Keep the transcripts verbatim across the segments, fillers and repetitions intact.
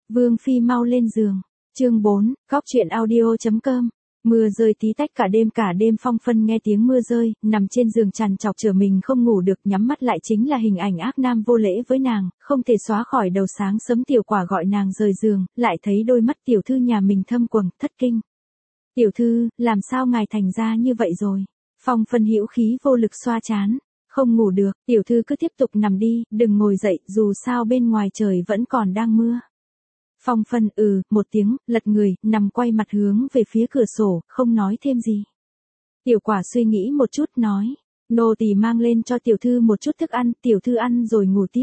Vương phi mau lên giường. Chương bốn, góc truyện audio.com. Mưa rơi tí tách cả đêm cả đêm Phong Phân nghe tiếng mưa rơi, nằm trên giường trằn trọc trở mình không ngủ được, nhắm mắt lại chính là hình ảnh ác nam vô lễ với nàng, không thể xóa khỏi đầu. Sáng sớm Tiểu Quả gọi nàng rời giường, lại thấy đôi mắt tiểu thư nhà mình thâm quầng, thất kinh. Tiểu thư, làm sao ngài thành ra như vậy rồi? Phong Phân hữu khí vô lực xoa trán. Không ngủ được, tiểu thư cứ tiếp tục nằm đi, đừng ngồi dậy, dù sao bên ngoài trời vẫn còn đang mưa. Phong Phân ừ, một tiếng, lật người, nằm quay mặt hướng về phía cửa sổ, không nói thêm gì. Tiểu Quả suy nghĩ một chút nói, nô tỳ mang lên cho tiểu thư một chút thức ăn, tiểu thư ăn rồi ngủ tiếp.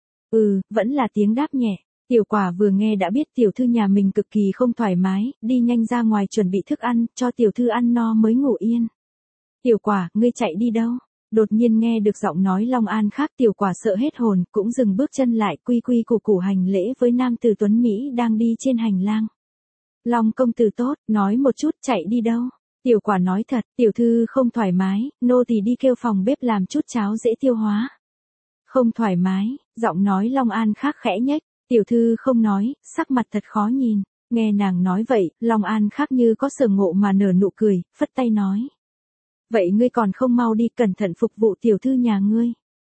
Ừ, vẫn là tiếng đáp nhẹ. Tiểu Quả vừa nghe đã biết tiểu thư nhà mình cực kỳ không thoải mái, đi nhanh ra ngoài chuẩn bị thức ăn, cho tiểu thư ăn no mới ngủ yên. Tiểu Quả, ngươi chạy đi đâu? Đột nhiên nghe được giọng nói Long An khác, Tiểu Quả sợ hết hồn, cũng dừng bước chân lại, quy quy củ củ hành lễ với nam tử tuấn Mỹ đang đi trên hành lang. Long công tử tốt, nói một chút, chạy đi đâu? Tiểu Quả nói thật, tiểu thư không thoải mái, nô tỳ đi kêu phòng bếp làm chút cháo dễ tiêu hóa. Không thoải mái, giọng nói Long An khác khẽ nhếch, tiểu thư không nói, sắc mặt thật khó nhìn. Nghe nàng nói vậy, Long An khác như có sở ngộ mà nở nụ cười, phất tay nói. Vậy ngươi còn không mau đi, cẩn thận phục vụ tiểu thư nhà ngươi.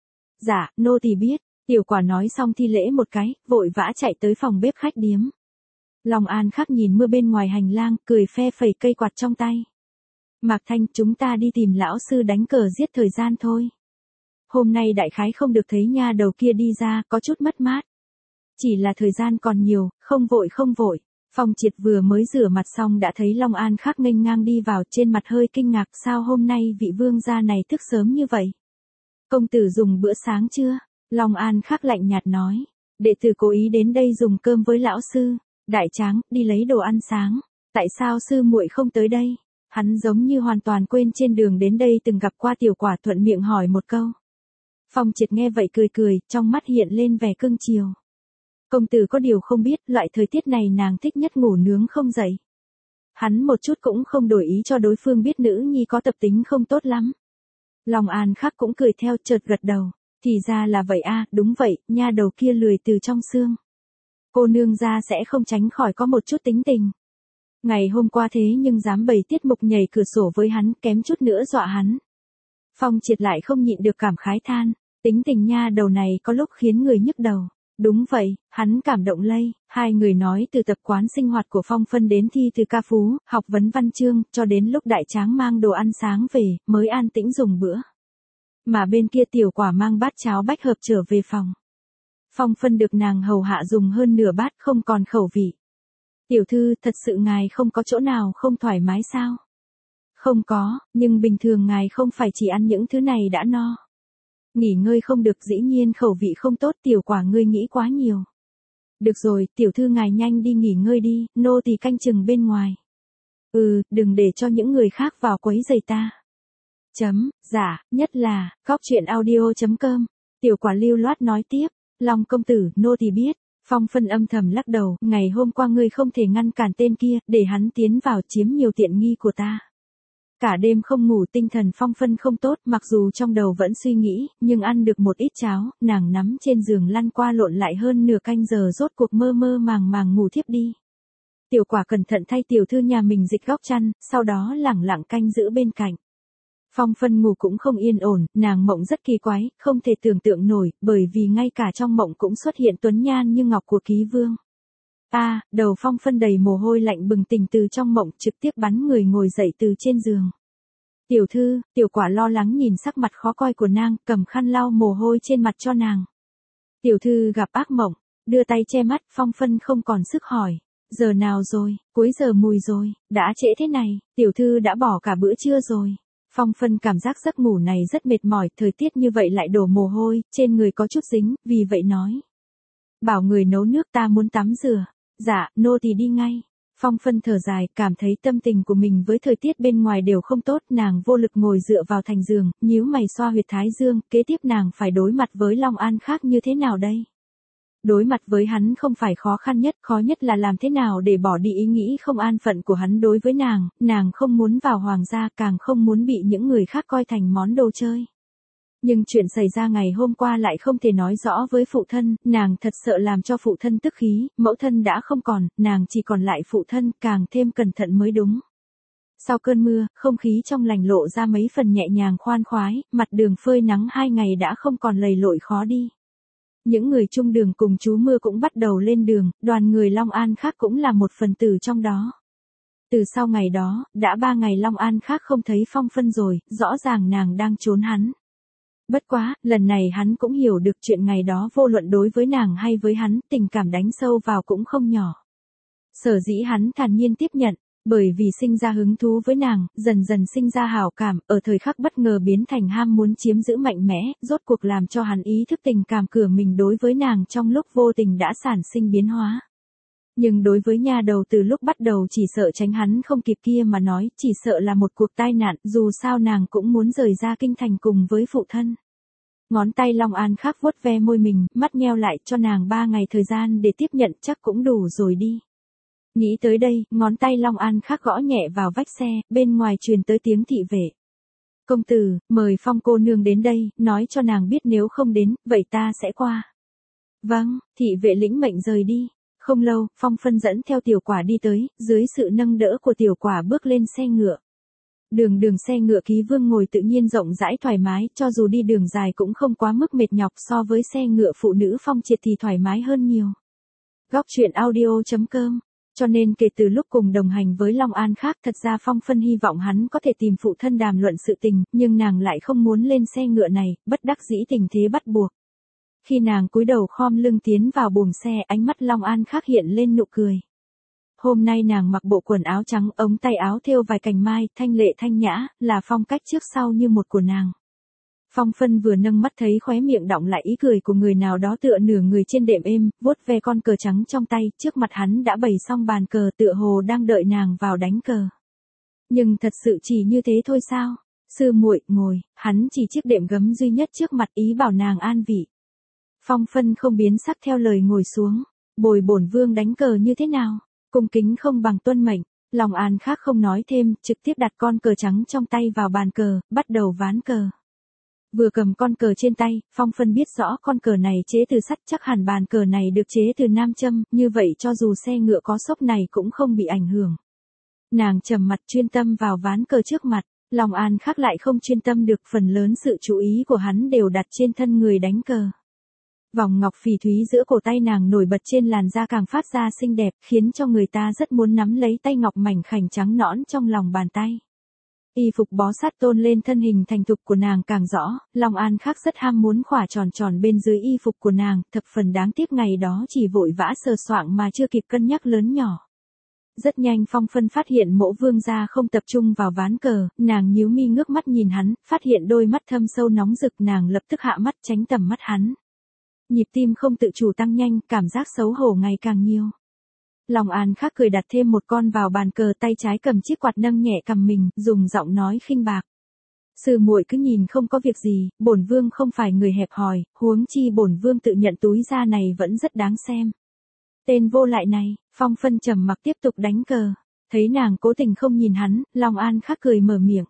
Dạ, nô tỳ biết. Tiểu Quả nói xong thi lễ một cái, vội vã chạy tới phòng bếp khách điếm. Long An khác nhìn mưa bên ngoài hành lang, cười phe phẩy cây quạt trong tay. Mạc Thanh, chúng ta đi tìm lão sư đánh cờ giết thời gian thôi. Hôm nay đại khái không được thấy nha đầu kia đi ra, có chút mất mát. Chỉ là thời gian còn nhiều, không vội không vội. Phong Triệt vừa mới rửa mặt xong đã thấy Long An khác nghênh ngang đi vào, trên mặt hơi kinh ngạc, sao hôm nay vị vương gia này thức sớm như vậy? Công tử dùng bữa sáng chưa? Long An khác lạnh nhạt nói, đệ tử cố ý đến đây dùng cơm với lão sư. Đại tráng, đi lấy đồ ăn sáng. Tại sao sư muội không tới đây? Hắn giống như hoàn toàn quên trên đường đến đây từng gặp qua Tiểu Quả, thuận miệng hỏi một câu. Phong Triệt nghe vậy cười cười, trong mắt hiện lên vẻ cưng chiều. Công tử có điều không biết, loại thời tiết này nàng thích nhất ngủ nướng không dậy. Hắn một chút cũng không đổi ý cho đối phương biết nữ nhi có tập tính không tốt lắm. Long An khác cũng cười theo, chợt gật đầu. Thì ra là vậy a, đúng vậy, nha đầu kia lười từ trong xương. Cô nương gia sẽ không tránh khỏi có một chút tính tình. Ngày hôm qua thế nhưng dám bày tiết mục nhảy cửa sổ với hắn, kém chút nữa dọa hắn. Phong Triệt lại không nhịn được cảm khái than, tính tình nha đầu này có lúc khiến người nhức đầu. Đúng vậy, hắn cảm động lây, hai người nói từ tập quán sinh hoạt của Phong Phân đến thi từ ca phú, học vấn văn chương, cho đến lúc đại tráng mang đồ ăn sáng về, mới an tĩnh dùng bữa. Mà bên kia Tiểu Quả mang bát cháo bách hợp trở về phòng. Phong Phân được nàng hầu hạ dùng hơn nửa bát, không còn khẩu vị. Tiểu thư, thật sự ngài không có chỗ nào không thoải mái sao? Không có, nhưng bình thường ngài không phải chỉ ăn những thứ này đã no. Nghỉ ngơi không được, dĩ nhiên khẩu vị không tốt. Tiểu Quả ngươi nghĩ quá nhiều. Được rồi, tiểu thư ngài nhanh đi nghỉ ngơi đi, nô tỳ canh chừng bên ngoài. Ừ, đừng để cho những người khác vào quấy rầy ta. Chấm, dạ, nhất là, góc truyện audio.com. Tiểu Quả lưu loát nói tiếp, Long công tử, nô tỳ biết. Phong Phân âm thầm lắc đầu, ngày hôm qua ngươi không thể ngăn cản tên kia, để hắn tiến vào chiếm nhiều tiện nghi của ta. Cả đêm không ngủ, tinh thần Phong Phân không tốt, mặc dù trong đầu vẫn suy nghĩ, nhưng ăn được một ít cháo, nàng nắm trên giường lăn qua lộn lại hơn nửa canh giờ, rốt cuộc mơ mơ màng màng ngủ thiếp đi. Tiểu Quả cẩn thận thay tiểu thư nhà mình dịch góc chăn, sau đó lẳng lặng canh giữ bên cạnh. Phong Phân ngủ cũng không yên ổn, nàng mộng rất kỳ quái, không thể tưởng tượng nổi, bởi vì ngay cả trong mộng cũng xuất hiện tuấn nhan như ngọc của ký vương. A, à, đầu Phong Phân đầy mồ hôi lạnh, bừng tỉnh từ trong mộng, trực tiếp bắn người ngồi dậy từ trên giường. Tiểu thư, Tiểu Quả lo lắng nhìn sắc mặt khó coi của nàng, cầm khăn lau mồ hôi trên mặt cho nàng. Tiểu thư gặp ác mộng, đưa tay che mắt. Phong Phân không còn sức hỏi, giờ nào rồi? Cuối giờ mùi rồi, đã trễ thế này, tiểu thư đã bỏ cả bữa trưa rồi. Phong Phân cảm giác giấc ngủ này rất mệt mỏi, thời tiết như vậy lại đổ mồ hôi, trên người có chút dính, vì vậy nói. Bảo người nấu nước, ta muốn tắm rửa. Dạ, nô tỳ đi ngay. Phong Phân thở dài, cảm thấy tâm tình của mình với thời tiết bên ngoài đều không tốt, nàng vô lực ngồi dựa vào thành giường, nhíu mày xoa huyệt thái dương, kế tiếp nàng phải đối mặt với Long An khác như thế nào đây? Đối mặt với hắn không phải khó khăn nhất, khó nhất là làm thế nào để bỏ đi ý nghĩ không an phận của hắn đối với nàng, nàng không muốn vào hoàng gia, càng không muốn bị những người khác coi thành món đồ chơi. Nhưng chuyện xảy ra ngày hôm qua lại không thể nói rõ với phụ thân, nàng thật sợ làm cho phụ thân tức khí, mẫu thân đã không còn, nàng chỉ còn lại phụ thân, càng thêm cẩn thận mới đúng. Sau cơn mưa, không khí trong lành lộ ra mấy phần nhẹ nhàng khoan khoái, mặt đường phơi nắng hai ngày đã không còn lầy lội khó đi. Những người chung đường cùng chú mưa cũng bắt đầu lên đường, đoàn người Long An khác cũng là một phần tử trong đó. Từ sau ngày đó, đã ba ngày Long An khác không thấy Phong Phân rồi, rõ ràng nàng đang trốn hắn. Bất quá, lần này hắn cũng hiểu được chuyện ngày đó vô luận đối với nàng hay với hắn, tình cảm đánh sâu vào cũng không nhỏ. Sở dĩ hắn thản nhiên tiếp nhận, bởi vì sinh ra hứng thú với nàng, dần dần sinh ra hảo cảm, ở thời khắc bất ngờ biến thành ham muốn chiếm giữ mạnh mẽ, rốt cuộc làm cho hắn ý thức tình cảm cửa mình đối với nàng trong lúc vô tình đã sản sinh biến hóa. Nhưng đối với nha đầu từ lúc bắt đầu chỉ sợ tránh hắn không kịp kia mà nói, chỉ sợ là một cuộc tai nạn, dù sao nàng cũng muốn rời ra kinh thành cùng với phụ thân. Ngón tay Long An khác vuốt ve môi mình, mắt nheo lại, cho nàng ba ngày thời gian để tiếp nhận chắc cũng đủ rồi đi. Nghĩ tới đây, ngón tay Long An khác gõ nhẹ vào vách xe, bên ngoài truyền tới tiếng thị vệ. Công tử, mời Phong cô nương đến đây, nói cho nàng biết nếu không đến, vậy ta sẽ qua. Vâng, thị vệ lĩnh mệnh rời đi. Không lâu, Phong Phân dẫn theo Tiểu Quả đi tới, dưới sự nâng đỡ của Tiểu Quả bước lên xe ngựa. Đường đường xe ngựa Ký Vương ngồi tự nhiên rộng rãi thoải mái, cho dù đi đường dài cũng không quá mức mệt nhọc, so với xe ngựa phụ nữ Phong Triệt thì thoải mái hơn nhiều. Góc truyện audio chấm com. Cho nên kể từ lúc cùng đồng hành với Long An khác, thật ra Phong Phân hy vọng hắn có thể tìm phụ thân đàm luận sự tình, nhưng nàng lại không muốn lên xe ngựa này, bất đắc dĩ tình thế bắt buộc. Khi nàng cúi đầu khom lưng tiến vào buồng xe, ánh mắt Long An khác hiện lên nụ cười. Hôm nay nàng mặc bộ quần áo trắng, ống tay áo thêu vài cành mai, thanh lệ thanh nhã, là phong cách trước sau như một của nàng. Phong Phân vừa nâng mắt thấy khóe miệng đọng lại ý cười của người nào đó tựa nửa người trên đệm êm, vuốt ve con cờ trắng trong tay, trước mặt hắn đã bày xong bàn cờ tựa hồ đang đợi nàng vào đánh cờ. Nhưng thật sự chỉ như thế thôi sao? Sư muội, ngồi, hắn chỉ chiếc đệm gấm duy nhất trước mặt ý bảo nàng an vị. Phong Phân không biến sắc theo lời ngồi xuống, bồi bổn vương đánh cờ như thế nào? Cung kính không bằng tuân mệnh. Long An khác không nói thêm, trực tiếp đặt con cờ trắng trong tay vào bàn cờ, bắt đầu ván cờ. Vừa cầm con cờ trên tay, Phong Phân biết rõ con cờ này chế từ sắt, chắc hẳn bàn cờ này được chế từ nam châm, như vậy cho dù xe ngựa có sốc này cũng không bị ảnh hưởng. Nàng trầm mặt chuyên tâm vào ván cờ trước mặt, Long An khác lại không chuyên tâm được, phần lớn sự chú ý của hắn đều đặt trên thân người đánh cờ. Vòng ngọc phỉ thúy giữa cổ tay nàng nổi bật trên làn da càng phát ra xinh đẹp, khiến cho người ta rất muốn nắm lấy tay ngọc mảnh khảnh trắng nõn trong lòng bàn tay. Y phục bó sát tôn lên thân hình thành thục của nàng càng rõ, Long An khác rất ham muốn khỏa tròn tròn bên dưới y phục của nàng, thập phần đáng tiếc ngày đó chỉ vội vã sờ soạng mà chưa kịp cân nhắc lớn nhỏ. Rất nhanh Phong Phân phát hiện Mộ Vương gia không tập trung vào ván cờ, nàng nhíu mi ngước mắt nhìn hắn, phát hiện đôi mắt thâm sâu nóng rực, nàng lập tức hạ mắt tránh tầm mắt hắn. Nhịp tim không tự chủ tăng nhanh, cảm giác xấu hổ ngày càng nhiều. Long An khác cười đặt thêm một con vào bàn cờ, tay trái cầm chiếc quạt nâng nhẹ cằm mình, dùng giọng nói khinh bạc. Sư muội cứ nhìn không có việc gì, bổn vương không phải người hẹp hòi, huống chi bổn vương tự nhận túi da này vẫn rất đáng xem. Tên vô lại này, Phong Phân trầm mặc tiếp tục đánh cờ, thấy nàng cố tình không nhìn hắn, Long An khác cười mở miệng.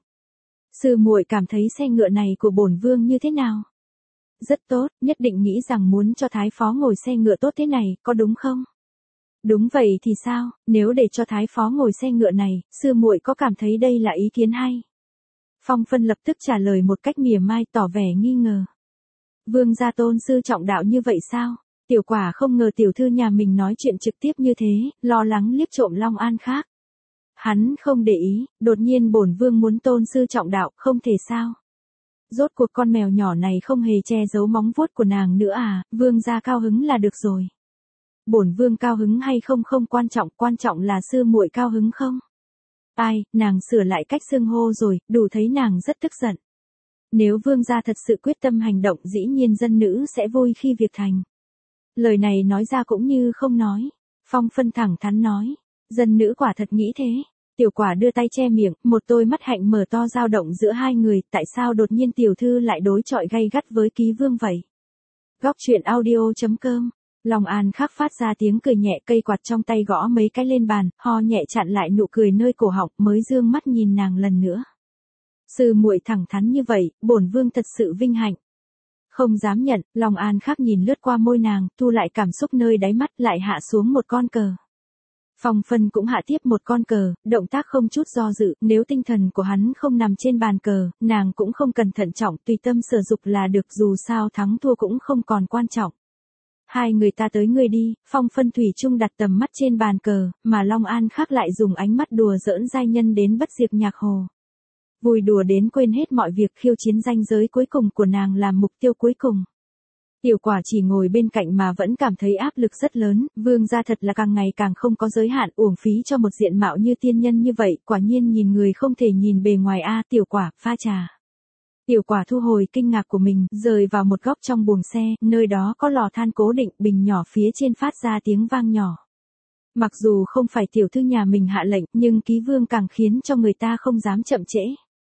Sư muội cảm thấy xe ngựa này của bổn vương như thế nào? Rất tốt, nhất định nghĩ rằng muốn cho thái phó ngồi xe ngựa tốt thế này, có đúng không? Đúng vậy thì sao, nếu để cho thái phó ngồi xe ngựa này, sư muội có cảm thấy đây là ý kiến hay? Phong Phân lập tức trả lời một cách mỉa mai, tỏ vẻ nghi ngờ. Vương gia tôn sư trọng đạo như vậy sao? Tiểu Quả không ngờ tiểu thư nhà mình nói chuyện trực tiếp như thế, lo lắng liếc trộm Long An khác. Hắn không để ý, đột nhiên bổn vương muốn tôn sư trọng đạo, không thể sao? Rốt cuộc con mèo nhỏ này không hề che giấu móng vuốt của nàng nữa à, vương gia cao hứng là được rồi. Bổn vương cao hứng hay không không quan trọng, quan trọng là sư muội cao hứng không? Ai, nàng sửa lại cách xưng hô rồi, đủ thấy nàng rất tức giận. Nếu vương gia thật sự quyết tâm hành động, dĩ nhiên dân nữ sẽ vui khi việc thành. Lời này nói ra cũng như không nói. Phong Phân thẳng thắn nói, dân nữ quả thật nghĩ thế. Tiểu Quả đưa tay che miệng, một đôi mắt hạnh mở to dao động giữa hai người, tại sao đột nhiên tiểu thư lại đối chọi gay gắt với Ký Vương vậy? Góc truyện audio chấm com. Long An khác phát ra tiếng cười nhẹ, cây quạt trong tay gõ mấy cái lên bàn, ho nhẹ chặn lại nụ cười nơi cổ họng, mới dương mắt nhìn nàng lần nữa. Sư muội thẳng thắn như vậy, bổn vương thật sự vinh hạnh. Không dám nhận, Long An Khắc nhìn lướt qua môi nàng, thu lại cảm xúc nơi đáy mắt lại hạ xuống một con cờ. Phong Phân cũng hạ tiếp một con cờ, động tác không chút do dự, nếu tinh thần của hắn không nằm trên bàn cờ, nàng cũng không cần thận trọng, tùy tâm sở dục là được, dù sao thắng thua cũng không còn quan trọng. Hai người ta tới người đi, Phong Phân thủy chung đặt tầm mắt trên bàn cờ, mà Long An Khắc lại dùng ánh mắt đùa giỡn giai nhân đến bất diệt nhạc hồ. Vui đùa đến quên hết mọi việc, khiêu chiến ranh giới cuối cùng của nàng làm mục tiêu cuối cùng. Tiểu Quả chỉ ngồi bên cạnh mà vẫn cảm thấy áp lực rất lớn, Vương gia thật là càng ngày càng không có giới hạn, uổng phí cho một diện mạo như tiên nhân như vậy, quả nhiên nhìn người không thể nhìn bề ngoài a. Tiểu Quả, pha trà. Tiểu Quả thu hồi kinh ngạc của mình, rời vào một góc trong buồng xe, nơi đó có lò than cố định, bình nhỏ phía trên phát ra tiếng vang nhỏ. Mặc dù không phải tiểu thư nhà mình hạ lệnh, nhưng ký vương càng khiến cho người ta không dám chậm trễ.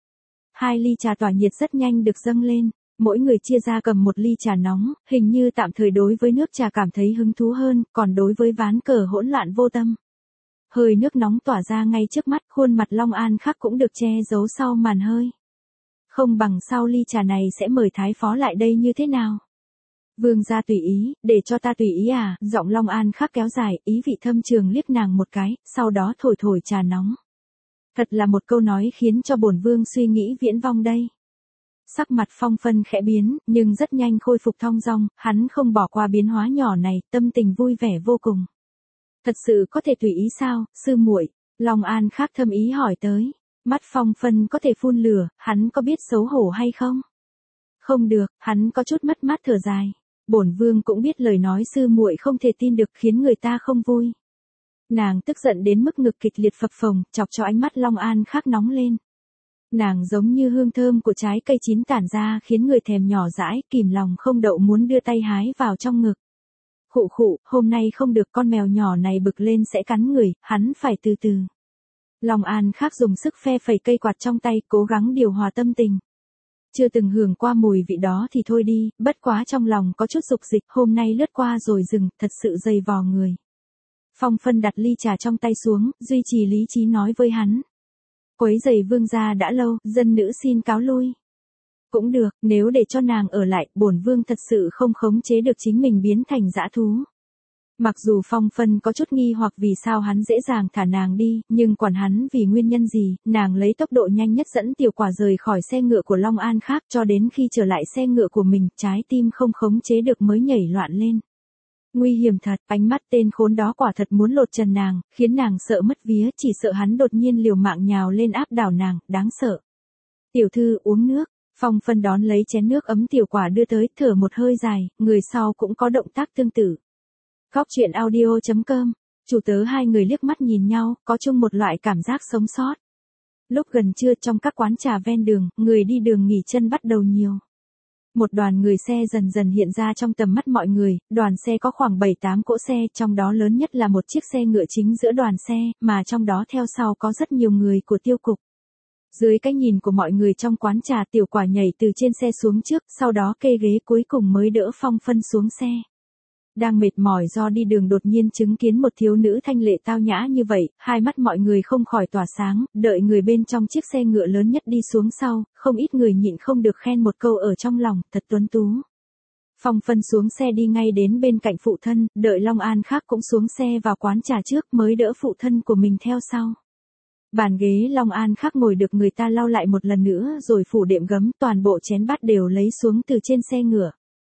Hai ly trà tỏa nhiệt rất nhanh được dâng lên, mỗi người chia ra cầm một ly trà nóng, hình như tạm thời đối với nước trà cảm thấy hứng thú hơn, còn đối với ván cờ hỗn loạn vô tâm. Hơi nước nóng tỏa ra ngay trước mắt, khuôn mặt Long An Khắc cũng được che giấu sau màn hơi. Không bằng sau ly trà này sẽ mời thái phó lại đây như thế nào? Vương gia tùy ý, để cho ta tùy ý à? Giọng Long An Khắc kéo dài, ý vị thâm trường liếc nàng một cái, sau đó thổi thổi trà nóng. Thật là một câu nói khiến cho bổn vương suy nghĩ viễn vong đây. Sắc mặt Phong Phân khẽ biến, nhưng rất nhanh khôi phục thong dong, hắn không bỏ qua biến hóa nhỏ này, tâm tình vui vẻ vô cùng. Thật sự có thể tùy ý sao, sư muội? Long An Khắc thâm ý hỏi tới. Mắt Phong Phân có thể phun lửa, hắn có biết xấu hổ hay không? Không được, hắn có chút mất mát thở dài. Bổn vương cũng biết lời nói sư muội không thể tin được khiến người ta không vui. Nàng tức giận đến mức ngực kịch liệt phập phồng, chọc cho ánh mắt Long An Khắc nóng lên. Nàng giống như hương thơm của trái cây chín tản ra khiến người thèm nhỏ dãi, kìm lòng không đậu muốn đưa tay hái vào trong ngực. Khụ khụ, hôm nay không được, con mèo nhỏ này bực lên sẽ cắn người, hắn phải từ từ. Long An Khắc dùng sức phe phẩy cây quạt trong tay, cố gắng điều hòa tâm tình. Chưa từng hưởng qua mùi vị đó thì thôi đi, bất quá trong lòng có chút dục dịch, hôm nay lướt qua rồi dừng, thật sự dày vò người. Phong Phân đặt ly trà trong tay xuống, duy trì lý trí nói với hắn. Quấy giày vương gia đã lâu, dân nữ xin cáo lui. Cũng được, nếu để cho nàng ở lại, bổn vương thật sự không khống chế được chính mình biến thành dã thú. Mặc dù Phong Phân có chút nghi hoặc vì sao hắn dễ dàng thả nàng đi, nhưng quản hắn vì nguyên nhân gì, nàng lấy tốc độ nhanh nhất dẫn Tiểu Quả rời khỏi xe ngựa của Long An Khắc, cho đến khi trở lại xe ngựa của mình, trái tim không khống chế được mới nhảy loạn lên. Nguy hiểm thật, ánh mắt tên khốn đó quả thật muốn lột trần nàng, khiến nàng sợ mất vía, chỉ sợ hắn đột nhiên liều mạng nhào lên áp đảo nàng, đáng sợ. Tiểu thư uống nước, Phong Phân đón lấy chén nước ấm Tiểu Quả đưa tới, thở một hơi dài, người sau cũng có động tác tương tự. Góc truyện audio chấm com, chủ tớ hai người liếc mắt nhìn nhau, có chung một loại cảm giác sống sót. Lúc gần trưa trong các quán trà ven đường, người đi đường nghỉ chân bắt đầu nhiều. Một đoàn người xe dần dần hiện ra trong tầm mắt mọi người, đoàn xe có khoảng bảy tám cỗ xe, trong đó lớn nhất là một chiếc xe ngựa chính giữa đoàn xe, mà trong đó theo sau có rất nhiều người của tiêu cục. Dưới cái nhìn của mọi người trong quán trà, Tiểu Quả nhảy từ trên xe xuống trước, sau đó kê ghế cuối cùng mới đỡ Phong Phân xuống xe. Đang mệt mỏi do đi đường đột nhiên chứng kiến một thiếu nữ thanh lệ tao nhã như vậy, hai mắt mọi người không khỏi tỏa sáng, đợi người bên trong chiếc xe ngựa lớn nhất đi xuống sau, không ít người nhịn không được khen một câu ở trong lòng, thật tuấn tú. Phong Phân xuống xe đi ngay đến bên cạnh phụ thân, đợi Long An Khắc cũng xuống xe vào quán trà trước mới đỡ phụ thân của mình theo sau. Bàn ghế Long An Khắc ngồi được người ta lau lại một lần nữa rồi phủ đệm gấm, toàn bộ chén bát đều lấy xuống từ trên xe ngựa.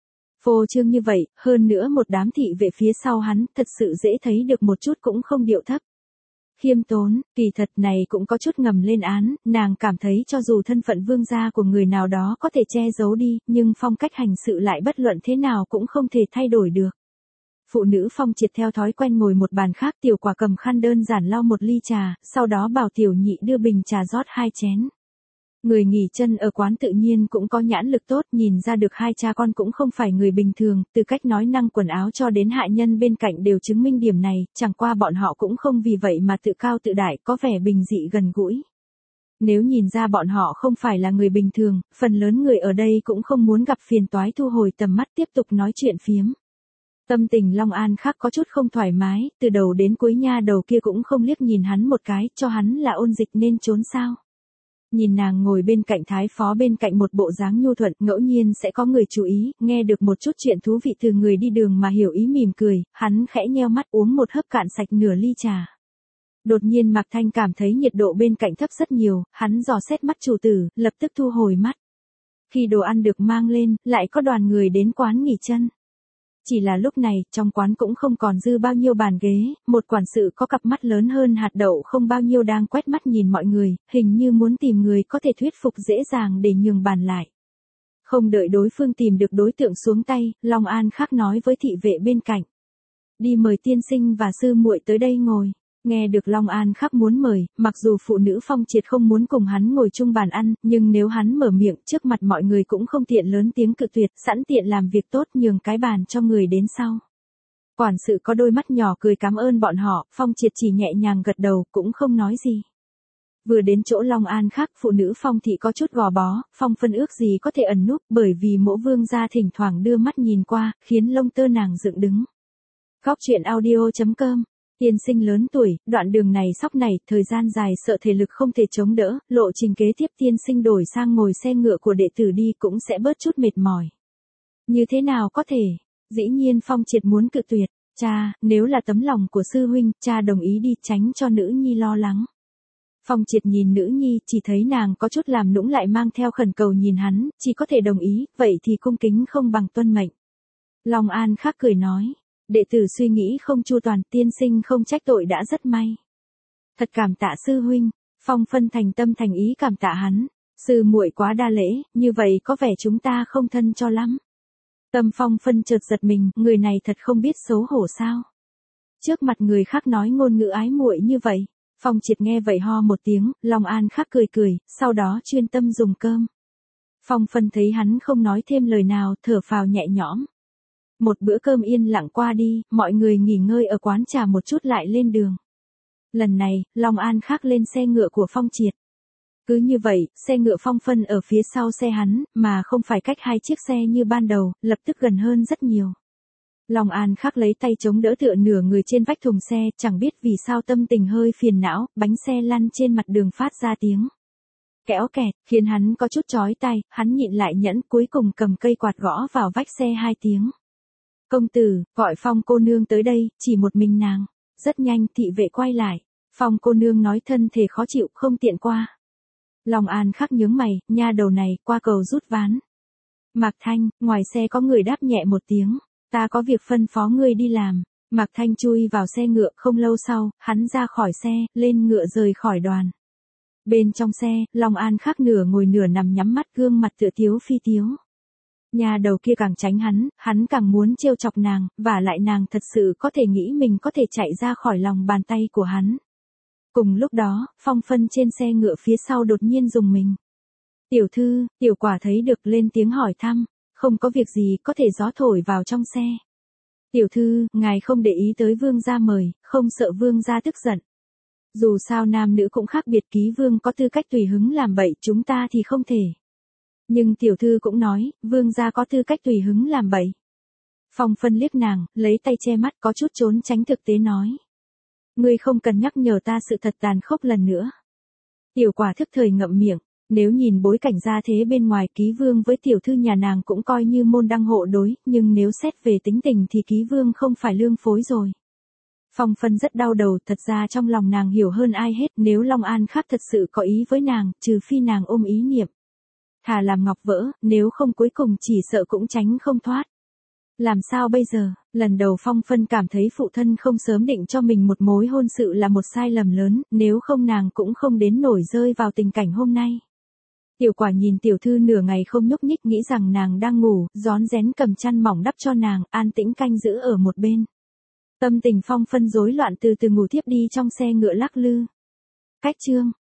Phô trương như vậy, hơn nữa một đám thị vệ phía sau hắn, thật sự dễ thấy được một chút cũng không điệu thấp. Khiêm tốn, kỳ thật này cũng có chút ngầm lên án, nàng cảm thấy cho dù thân phận vương gia của người nào đó có thể che giấu đi, nhưng phong cách hành sự lại bất luận thế nào cũng không thể thay đổi được. Phụ nữ Phong Triệt theo thói quen ngồi một bàn khác, Tiểu Quả cầm khăn đơn giản lau một ly trà, sau đó bảo Tiểu Nhị đưa bình trà rót hai chén. Người nghỉ chân ở quán tự nhiên cũng có nhãn lực tốt, nhìn ra được hai cha con cũng không phải người bình thường, từ cách nói năng quần áo cho đến hạ nhân bên cạnh đều chứng minh điểm này, chẳng qua bọn họ cũng không vì vậy mà tự cao tự đại, có vẻ bình dị gần gũi. Nếu nhìn ra bọn họ không phải là người bình thường, phần lớn người ở đây cũng không muốn gặp phiền toái, thu hồi tầm mắt tiếp tục nói chuyện phiếm. Tâm tình Long An Khắc có chút không thoải mái, từ đầu đến cuối nha đầu kia cũng không liếc nhìn hắn một cái, cho hắn là ôn dịch nên trốn sao. Nhìn nàng ngồi bên cạnh thái phó bên cạnh một bộ dáng nhu thuận, ngẫu nhiên sẽ có người chú ý, nghe được một chút chuyện thú vị từ người đi đường mà hiểu ý mỉm cười, hắn khẽ nheo mắt uống một hớp cạn sạch nửa ly trà. Đột nhiên Mạc Thanh cảm thấy nhiệt độ bên cạnh thấp rất nhiều, hắn dò xét mắt chủ tử, lập tức thu hồi mắt. Khi đồ ăn được mang lên, lại có đoàn người đến quán nghỉ chân. Chỉ là lúc này, trong quán cũng không còn dư bao nhiêu bàn ghế, một quản sự có cặp mắt lớn hơn hạt đậu không bao nhiêu đang quét mắt nhìn mọi người, hình như muốn tìm người có thể thuyết phục dễ dàng để nhường bàn lại. Không đợi đối phương tìm được đối tượng xuống tay, Long An Khắc nói với thị vệ bên cạnh. Đi mời tiên sinh và sư muội tới đây ngồi. Nghe được Long An Khắc muốn mời, mặc dù phụ nữ Phong Triệt không muốn cùng hắn ngồi chung bàn ăn, nhưng nếu hắn mở miệng trước mặt mọi người cũng không tiện lớn tiếng cự tuyệt, sẵn tiện làm việc tốt nhường cái bàn cho người đến sau. Quản sự có đôi mắt nhỏ cười cảm ơn bọn họ, Phong Triệt chỉ nhẹ nhàng gật đầu, cũng không nói gì. Vừa đến chỗ Long An Khắc, phụ nữ Phong thị có chút gò bó, Phong Phân ước gì có thể ẩn núp, bởi vì Mỗ Vương gia thỉnh thoảng đưa mắt nhìn qua, khiến lông tơ nàng dựng đứng. Góc truyện audio chấm com. Tiên sinh lớn tuổi, đoạn đường này sóc này, thời gian dài sợ thể lực không thể chống đỡ, lộ trình kế tiếp tiên sinh đổi sang ngồi xe ngựa của đệ tử đi cũng sẽ bớt chút mệt mỏi. Như thế nào có thể? Dĩ nhiên Phong Triệt muốn cự tuyệt, cha, nếu là tấm lòng của sư huynh, cha đồng ý đi tránh cho nữ nhi lo lắng. Phong Triệt nhìn nữ nhi, chỉ thấy nàng có chút làm nũng lại mang theo khẩn cầu nhìn hắn, chỉ có thể đồng ý, vậy thì cung kính không bằng tuân mệnh. Long An Khắc cười nói. Đệ tử suy nghĩ không chu toàn, tiên sinh không trách tội đã rất may. Thật cảm tạ sư huynh, Phong Phân thành tâm thành ý cảm tạ hắn, sư muội quá đa lễ, như vậy có vẻ chúng ta không thân cho lắm. Tâm Phong Phân chợt giật mình, người này thật không biết xấu hổ sao. Trước mặt người khác nói ngôn ngữ ái muội như vậy, Phong Triệt nghe vậy ho một tiếng, Long An Khắc cười cười, sau đó chuyên tâm dùng cơm. Phong Phân thấy hắn không nói thêm lời nào, thở phào nhẹ nhõm. Một bữa cơm yên lặng qua đi, mọi người nghỉ ngơi ở quán trà một chút lại lên đường. Lần này, Long An Khắc lên xe ngựa của Phong Triệt. Cứ như vậy, xe ngựa Phong Phân ở phía sau xe hắn, mà không phải cách hai chiếc xe như ban đầu, lập tức gần hơn rất nhiều. Long An Khắc lấy tay chống đỡ tựa nửa người trên vách thùng xe, chẳng biết vì sao tâm tình hơi phiền não, bánh xe lăn trên mặt đường phát ra tiếng kéo kẹt, khiến hắn có chút chói tai, hắn nhịn lại nhẫn cuối cùng cầm cây quạt gõ vào vách xe hai tiếng. Công tử, gọi Phong cô nương tới đây, chỉ một mình nàng. Rất nhanh thị vệ quay lại. Phong cô nương nói thân thể khó chịu, không tiện qua. Long An Khắc nhướng mày, nha đầu này, qua cầu rút ván. Mạc Thanh, ngoài xe có người đáp nhẹ một tiếng. Ta có việc phân phó ngươi đi làm. Mạc Thanh chui vào xe ngựa, không lâu sau, hắn ra khỏi xe, lên ngựa rời khỏi đoàn. Bên trong xe, Long An Khắc nửa ngồi nửa nằm nhắm mắt gương mặt tựa tiếu phi tiếu. Nhà đầu kia càng tránh hắn, hắn càng muốn trêu chọc nàng, và lại nàng thật sự có thể nghĩ mình có thể chạy ra khỏi lòng bàn tay của hắn. Cùng lúc đó, Phong Phân trên xe ngựa phía sau đột nhiên rùng mình. Tiểu thư, tiểu quả thấy được lên tiếng hỏi thăm, không có việc gì có thể gió thổi vào trong xe. Tiểu thư, ngài không để ý tới vương gia mời, không sợ vương gia tức giận. Dù sao nam nữ cũng khác biệt, ký vương có tư cách tùy hứng làm bậy, chúng ta thì không thể. Nhưng tiểu thư cũng nói, vương gia có tư cách tùy hứng làm bậy. Phong Phân liếc nàng, lấy tay che mắt có chút trốn tránh thực tế nói. Ngươi không cần nhắc nhở ta sự thật tàn khốc lần nữa. Tiểu quả thức thời ngậm miệng, nếu nhìn bối cảnh gia thế bên ngoài ký vương với tiểu thư nhà nàng cũng coi như môn đăng hộ đối, nhưng nếu xét về tính tình thì ký vương không phải lương phối rồi. Phong Phân rất đau đầu, thật ra trong lòng nàng hiểu hơn ai hết, nếu Long An Khắc thật sự có ý với nàng, trừ phi nàng ôm ý niệm. Thà làm ngọc vỡ, nếu không cuối cùng chỉ sợ cũng tránh không thoát. Làm sao bây giờ, lần đầu Phong Phân cảm thấy phụ thân không sớm định cho mình một mối hôn sự là một sai lầm lớn, nếu không nàng cũng không đến nổi rơi vào tình cảnh hôm nay. Tiểu quả nhìn tiểu thư nửa ngày không nhúc nhích nghĩ rằng nàng đang ngủ, rón rén cầm chăn mỏng đắp cho nàng, an tĩnh canh giữ ở một bên. Tâm tình Phong Phân rối loạn từ từ ngủ thiếp đi trong xe ngựa lắc lư. Cách chương.